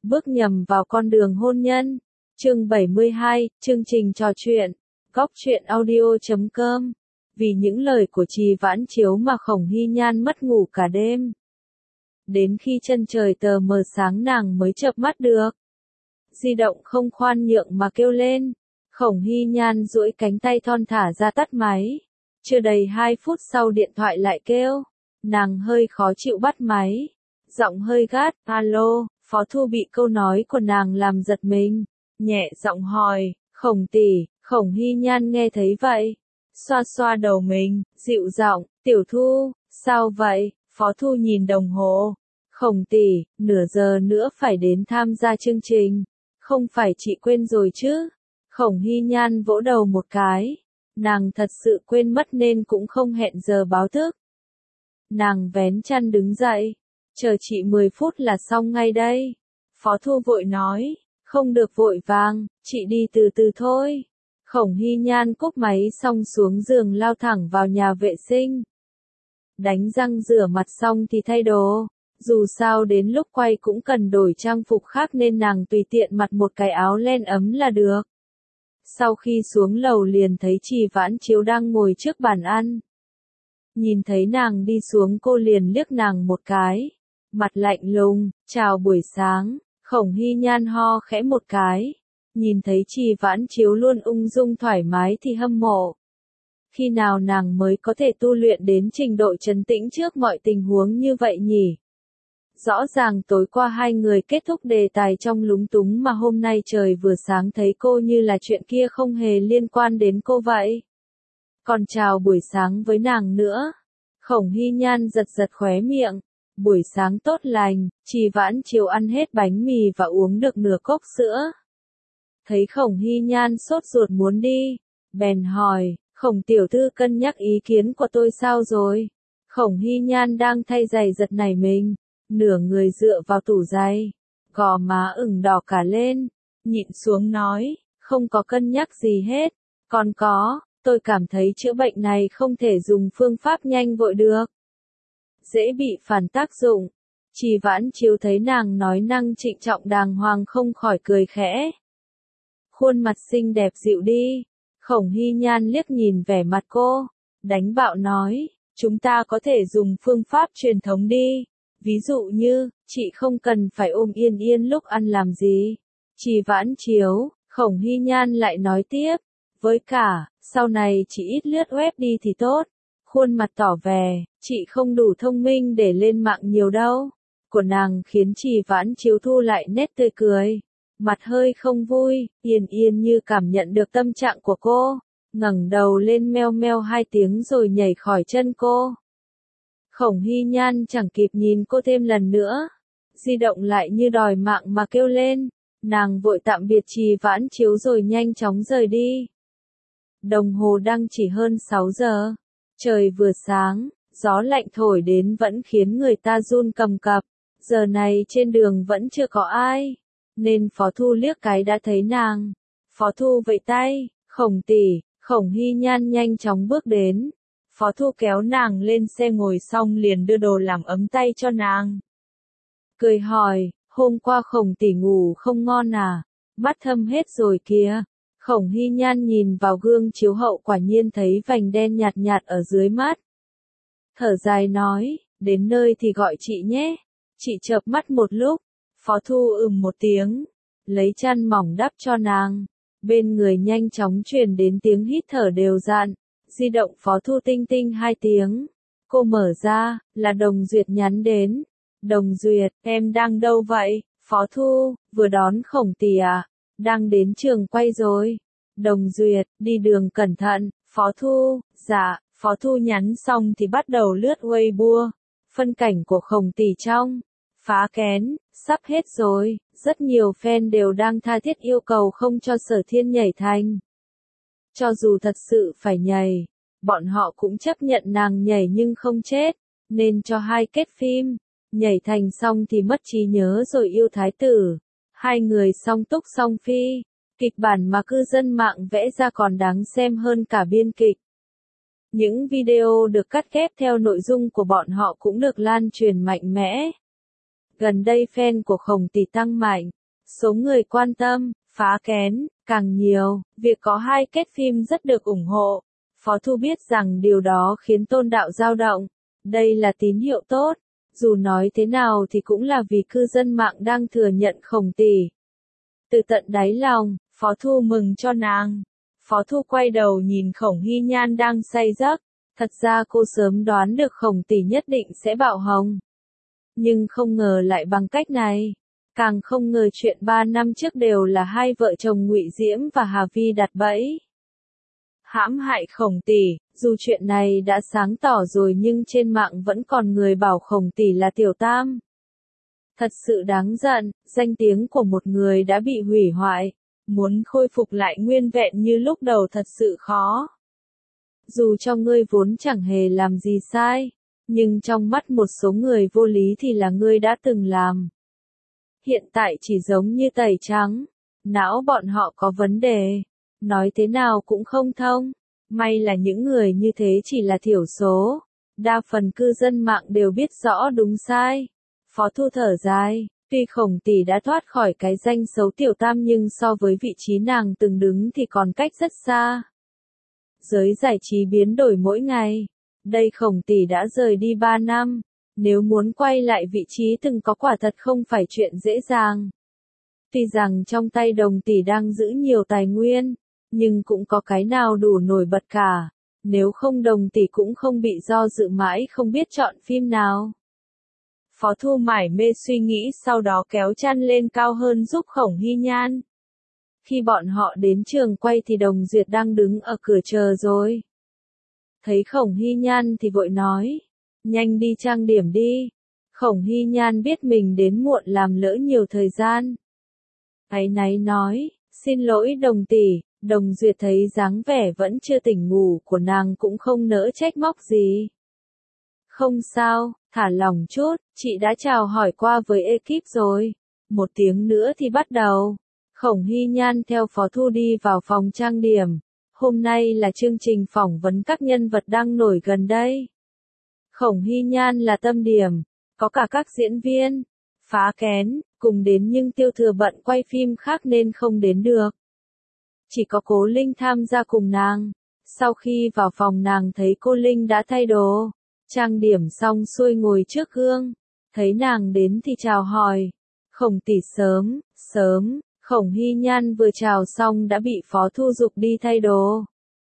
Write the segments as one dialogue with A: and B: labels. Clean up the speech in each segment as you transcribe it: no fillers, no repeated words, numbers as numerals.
A: bước nhầm vào con đường hôn nhân. Chương 72, chương trình trò chuyện. Góc truyện audio.com. Vì những lời của Trì Vãn Chiếu mà Khổng Hy Nhan mất ngủ cả đêm. Đến khi chân trời tờ mờ sáng nàng mới chợp mắt được. Di động không khoan nhượng mà kêu lên. Khổng Hy Nhan duỗi cánh tay thon thả ra tắt máy. Chưa đầy 2 phút sau điện thoại lại kêu. Nàng hơi khó chịu bắt máy. Giọng hơi gắt, alo, Phó Thu bị câu nói của nàng làm giật mình. Nhẹ giọng hỏi, Khổng tỷ, Khổng Hy Nhan nghe thấy vậy. Xoa xoa đầu mình, dịu giọng, Tiểu Thu, sao vậy? Phó Thu nhìn đồng hồ. Khổng tỷ, nửa giờ nữa phải đến tham gia chương trình. Không phải chị quên rồi chứ? Khổng Hy Nhan vỗ đầu một cái. Nàng thật sự quên mất nên cũng không hẹn giờ báo thức. Nàng vén chăn đứng dậy. Chờ chị 10 phút là xong ngay đây. Phó Thu vội nói. Không được vội vàng, chị đi từ từ thôi. Khổng Hy Nhan cúp máy xong xuống giường lao thẳng vào nhà vệ sinh. Đánh răng rửa mặt xong thì thay đồ. Dù sao đến lúc quay cũng cần đổi trang phục khác nên nàng tùy tiện mặc một cái áo len ấm là được. Sau khi xuống lầu liền thấy Trì Vãn Chiếu đang ngồi trước bàn ăn. Nhìn thấy nàng đi xuống cô liền liếc nàng một cái. Mặt lạnh lùng, chào buổi sáng. Khổng Hy Nhan ho khẽ một cái. Nhìn thấy Trì Vãn Chiếu luôn ung dung thoải mái thì hâm mộ. Khi nào nàng mới có thể tu luyện đến trình độ trấn tĩnh trước mọi tình huống như vậy nhỉ? Rõ ràng tối qua hai người kết thúc đề tài trong lúng túng mà hôm nay trời vừa sáng thấy cô như là chuyện kia không hề liên quan đến cô vậy. Còn chào buổi sáng với nàng nữa. Khổng Hy Nhan giật giật khóe miệng. Buổi sáng tốt lành, Trì Vãn Chiếu ăn hết bánh mì và uống được nửa cốc sữa. Thấy Khổng Hy Nhan sốt ruột muốn đi, bèn hỏi, Khổng tiểu thư cân nhắc ý kiến của tôi sao rồi? Khổng Hy Nhan đang thay giày giật nảy mình, nửa người dựa vào tủ giày, gò má ửng đỏ cả lên, nhịn xuống nói, không có cân nhắc gì hết, còn có, tôi cảm thấy chữa bệnh này không thể dùng phương pháp nhanh vội được. Dễ bị phản tác dụng. Trì Vãn Chiếu thấy nàng nói năng trịnh trọng đàng hoàng không khỏi cười khẽ. Khuôn mặt xinh đẹp dịu đi. Khổng Hy Nhan liếc nhìn vẻ mặt cô. Đánh bạo nói, chúng ta có thể dùng phương pháp truyền thống đi. Ví dụ như, chị không cần phải ôm Yên Yên lúc ăn làm gì. Trì Vãn Chiếu, Khổng Hy Nhan lại nói tiếp. Với cả, sau này chị ít lướt web đi thì tốt. Khuôn mặt tỏ vẻ, chị không đủ thông minh để lên mạng nhiều đâu. Của nàng khiến Trì Vãn Chiếu thu lại nét tươi cười. Mặt hơi không vui, Yên Yên như cảm nhận được tâm trạng của cô. Ngẩng đầu lên meo meo 2 tiếng rồi nhảy khỏi chân cô. Khổng Hy Nhan chẳng kịp nhìn cô thêm lần nữa. Di động lại như đòi mạng mà kêu lên. Nàng vội tạm biệt Trì Vãn Chiếu rồi nhanh chóng rời đi. Đồng hồ đang chỉ hơn 6 giờ. Trời vừa sáng, gió lạnh thổi đến vẫn khiến người ta run cầm cập. Giờ này trên đường vẫn chưa có ai, nên Phó Thu liếc cái đã thấy nàng. Phó Thu vẫy tay, Khổng tỷ, Khổng Hy Nhan nhanh chóng bước đến. Phó Thu kéo nàng lên xe ngồi xong liền đưa đồ làm ấm tay cho nàng. Cười hỏi, hôm qua Khổng tỷ ngủ không ngon à? Mắt thâm hết rồi kìa. Khổng Hy Nhan nhìn vào gương chiếu hậu quả nhiên thấy vành đen nhạt nhạt ở dưới mắt. Thở dài nói, đến nơi thì gọi chị nhé. Chị chợp mắt một lúc, Phó Thu một tiếng, lấy chăn mỏng đắp cho nàng. Bên người nhanh chóng truyền đến tiếng hít thở đều đặn. Di động Phó Thu tinh tinh 2 tiếng. Cô mở ra, là Đồng Duyệt nhắn đến. Đồng Duyệt, em đang đâu vậy? Phó Thu, vừa đón Khổng tỷ à? Đang đến trường quay rồi. Đồng Duyệt, đi đường cẩn thận. Phó Thu, dạ. Phó Thu nhắn xong thì bắt đầu lướt Weibo. Phân cảnh của Khổng tỷ trong phá kén, sắp hết rồi. Rất nhiều fan đều đang tha thiết yêu cầu không cho Sở Thiên nhảy thành. Cho dù thật sự phải nhảy, bọn họ cũng chấp nhận nàng nhảy nhưng không chết. Nên cho hai kết phim. Nhảy thành xong thì mất trí nhớ rồi yêu thái tử. Hai người song túc song phi. Kịch bản mà cư dân mạng vẽ ra còn đáng xem hơn cả biên kịch. Những video được cắt ghép theo nội dung của bọn họ cũng được lan truyền mạnh mẽ. Gần đây fan của Khổng Tỷ tăng mạnh, số người quan tâm, phá kén, càng nhiều, việc có hai kết phim rất được ủng hộ. Phó Thu biết rằng điều đó khiến Tôn Đạo dao động. Đây là tín hiệu tốt, dù nói thế nào thì cũng là vì cư dân mạng đang thừa nhận Khổng Tỷ. Từ tận đáy lòng, Phó Thu mừng cho nàng. Phó Thu quay đầu nhìn Khổng Hy Nhan đang say giấc. Thật ra cô sớm đoán được Khổng Tỷ nhất định sẽ bạo hồng. Nhưng không ngờ lại bằng cách này. Càng không ngờ chuyện 3 năm trước đều là hai vợ chồng Ngụy Diễm và Hà Vi đặt bẫy. Hãm hại Khổng Tỷ, dù chuyện này đã sáng tỏ rồi nhưng trên mạng vẫn còn người bảo Khổng Tỷ là tiểu tam. Thật sự đáng giận, danh tiếng của một người đã bị hủy hoại. Muốn khôi phục lại nguyên vẹn như lúc đầu thật sự khó. Dù cho ngươi vốn chẳng hề làm gì sai, nhưng trong mắt một số người vô lý thì là ngươi đã từng làm. Hiện tại chỉ giống như tẩy trắng, não bọn họ có vấn đề, nói thế nào cũng không thông. May là những người như thế chỉ là thiểu số, đa phần cư dân mạng đều biết rõ đúng sai. Phó Thu thở dài, tuy Khổng Tỷ đã thoát khỏi cái danh xấu tiểu tam nhưng so với vị trí nàng từng đứng thì còn cách rất xa. Giới giải trí biến đổi mỗi ngày. Đây Khổng Tỷ đã rời đi 3 năm, nếu muốn quay lại vị trí từng có quả thật không phải chuyện dễ dàng. Tuy rằng trong tay Đồng Tỷ đang giữ nhiều tài nguyên, nhưng cũng có cái nào đủ nổi bật cả, nếu không Đồng Tỷ cũng không bị do dự mãi không biết chọn phim nào. Phó Thu mải mê suy nghĩ sau đó kéo chăn lên cao hơn giúp Khổng Hy Nhan. Khi bọn họ đến trường quay thì Đồng Duyệt đang đứng ở cửa chờ rồi. Thấy Khổng Hy Nhan thì vội nói, nhanh đi trang điểm đi. Khổng Hy Nhan biết mình đến muộn làm lỡ nhiều thời gian. Áy náy nói, xin lỗi Đồng Tỷ. Đồng Duyệt thấy dáng vẻ vẫn chưa tỉnh ngủ của nàng cũng không nỡ trách móc gì. Không sao, thả lỏng chút, chị đã chào hỏi qua với ekip rồi. 1 tiếng nữa thì bắt đầu. Khổng Hy Nhan theo Phó Thu đi vào phòng trang điểm. Hôm nay là chương trình phỏng vấn các nhân vật đang nổi gần đây. Khổng Hy Nhan là tâm điểm, có cả các diễn viên, phá kén, cùng đến nhưng Tiêu Thừa bận quay phim khác nên không đến được. Chỉ có Cố Linh tham gia cùng nàng. Sau khi vào phòng nàng thấy cô Linh đã thay đồ, trang điểm xong xuôi ngồi trước gương. Thấy nàng đến thì chào hỏi. Khổng Tỷ sớm. Khổng Hy Nhan vừa chào xong đã bị Phó Thu giục đi thay đồ.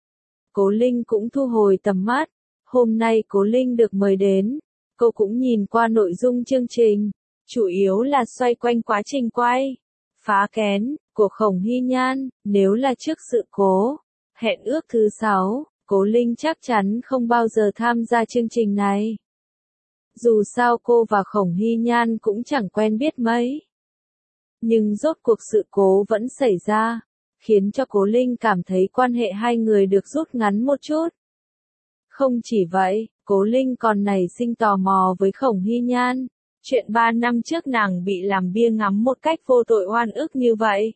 A: Cố Linh cũng thu hồi tầm mắt. Hôm nay Cố Linh được mời đến. Cô cũng nhìn qua nội dung chương trình. Chủ yếu là xoay quanh quá trình quay. Phá kén của Khổng Hy Nhan. Nếu là trước sự cố hẹn ước thứ 6, Cố Linh chắc chắn không bao giờ tham gia chương trình này. Dù sao cô và Khổng Hy Nhan cũng chẳng quen biết mấy. Nhưng rốt cuộc sự cố vẫn xảy ra, khiến cho Cố Linh cảm thấy quan hệ hai người được rút ngắn một chút. Không chỉ vậy, Cố Linh còn nảy sinh tò mò với Khổng Hy Nhan. Chuyện 3 năm trước nàng bị làm bia ngắm một cách vô tội oan ức như vậy.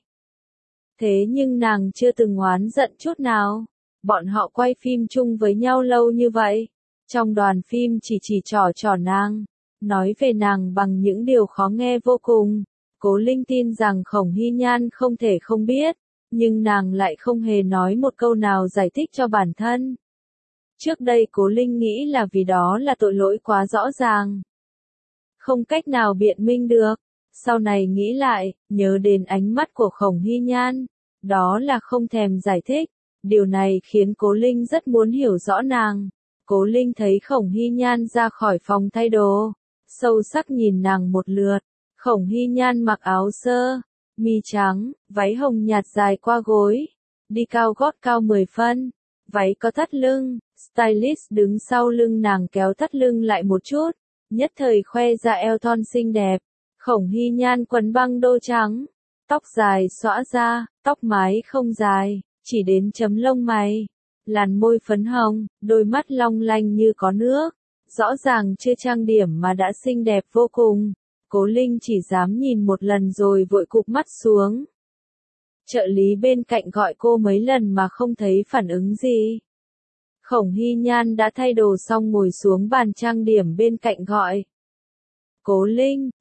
A: Thế nhưng nàng chưa từng oán giận chút nào. Bọn họ quay phim chung với nhau lâu như vậy. Trong đoàn phim chỉ trỏ nàng, nói về nàng bằng những điều khó nghe vô cùng. Cố Linh tin rằng Khổng Hy Nhan không thể không biết, nhưng nàng lại không hề nói một câu nào giải thích cho bản thân. Trước đây Cố Linh nghĩ là vì đó là tội lỗi quá rõ ràng. Không cách nào biện minh được. Sau này nghĩ lại, nhớ đến ánh mắt của Khổng Hy Nhan, đó là không thèm giải thích. Điều này khiến Cố Linh rất muốn hiểu rõ nàng. Cố Linh thấy Khổng Hy Nhan ra khỏi phòng thay đồ, sâu sắc nhìn nàng một lượt. Khổng Hy Nhan mặc áo sơ, mi trắng, váy hồng nhạt dài qua gối, đi cao gót cao 10 phân, váy có thắt lưng, stylist đứng sau lưng nàng kéo thắt lưng lại một chút, nhất thời khoe ra eo thon xinh đẹp. Khổng Hy Nhan quần băng đô trắng, tóc dài xõa ra, tóc mái không dài, chỉ đến chấm lông mày, làn môi phấn hồng, đôi mắt long lanh như có nước, rõ ràng chưa trang điểm mà đã xinh đẹp vô cùng. Cố Linh chỉ dám nhìn một lần rồi vội cụp mắt xuống. Trợ lý bên cạnh gọi cô mấy lần mà không thấy phản ứng gì. Khổng Hy Nhan đã thay đồ xong ngồi xuống bàn trang điểm bên cạnh gọi. Cố Linh,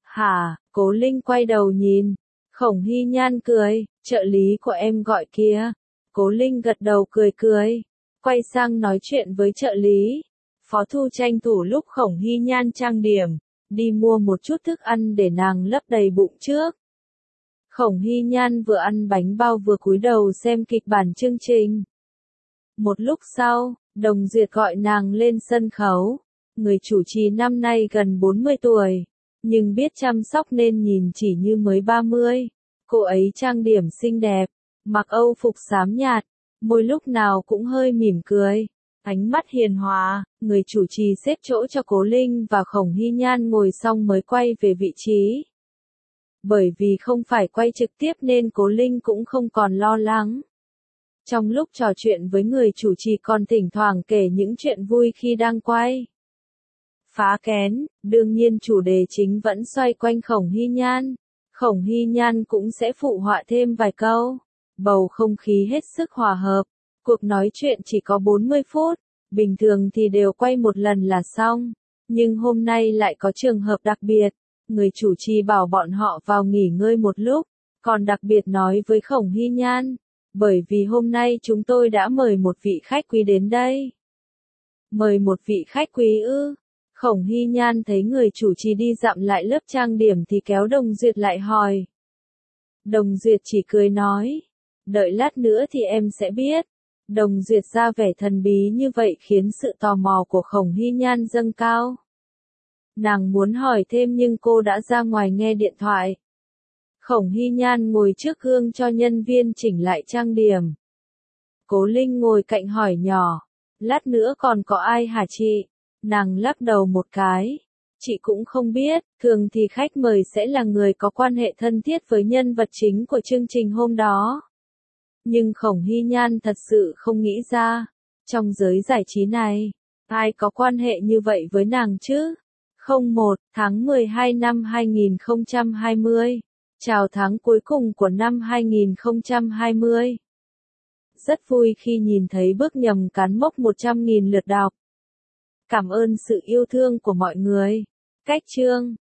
A: Hả, Cố Linh quay đầu nhìn. Khổng Hy Nhan cười, trợ lý của em gọi kia. Cố Linh gật đầu cười cười, quay sang nói chuyện với trợ lý. Phó Thu tranh thủ lúc Khổng Hy Nhan trang điểm, đi mua một chút thức ăn để nàng lấp đầy bụng trước. Khổng Hy Nhan vừa ăn bánh bao vừa cúi đầu xem kịch bản chương trình. Một lúc sau, Đồng Duyệt gọi nàng lên sân khấu. Người chủ trì năm nay gần 40 tuổi, nhưng biết chăm sóc nên nhìn chỉ như mới 30. Cô ấy trang điểm xinh đẹp, mặc âu phục xám nhạt, môi lúc nào cũng hơi mỉm cười, ánh mắt hiền hòa. Người chủ trì xếp chỗ cho Cố Linh và Khổng Hy Nhan ngồi xong mới quay về vị trí. Bởi vì không phải quay trực tiếp nên Cố Linh cũng không còn lo lắng. Trong lúc trò chuyện với người chủ trì còn thỉnh thoảng kể những chuyện vui khi đang quay. Phá kén, đương nhiên chủ đề chính vẫn xoay quanh Khổng Hy Nhan. Khổng Hy Nhan cũng sẽ phụ họa thêm vài câu. Bầu không khí hết sức hòa hợp. Cuộc nói chuyện chỉ có 40 phút, bình thường thì đều quay một lần là xong. Nhưng hôm nay lại có trường hợp đặc biệt. Người chủ trì bảo bọn họ vào nghỉ ngơi một lúc, còn đặc biệt nói với Khổng Hy Nhan. Bởi vì hôm nay chúng tôi đã mời một vị khách quý đến đây. Mời một vị khách quý ư? Khổng Hy Nhan thấy người chủ trì đi dặm lại lớp trang điểm thì kéo Đồng Duyệt lại hỏi. Đồng Duyệt chỉ cười nói. Đợi lát nữa thì em sẽ biết. Đồng Duyệt ra vẻ thần bí như vậy khiến sự tò mò của Khổng Hy Nhan dâng cao. Nàng muốn hỏi thêm nhưng cô đã ra ngoài nghe điện thoại. Khổng Hy Nhan ngồi trước gương cho nhân viên chỉnh lại trang điểm. Cố Linh ngồi cạnh hỏi nhỏ. Lát nữa còn có ai hả chị? Nàng lắc đầu một cái. Chị cũng không biết, thường thì khách mời sẽ là người có quan hệ thân thiết với nhân vật chính của chương trình hôm đó. Nhưng Khổng Hy Nhan thật sự không nghĩ ra, trong giới giải trí này, ai có quan hệ như vậy với nàng chứ? 01 tháng 12 năm 2020. Chào tháng cuối cùng của năm 2020. Rất vui khi nhìn thấy bước nhầm cán mốc 100.000 lượt đọc. Cảm ơn sự yêu thương của mọi người. Cách chương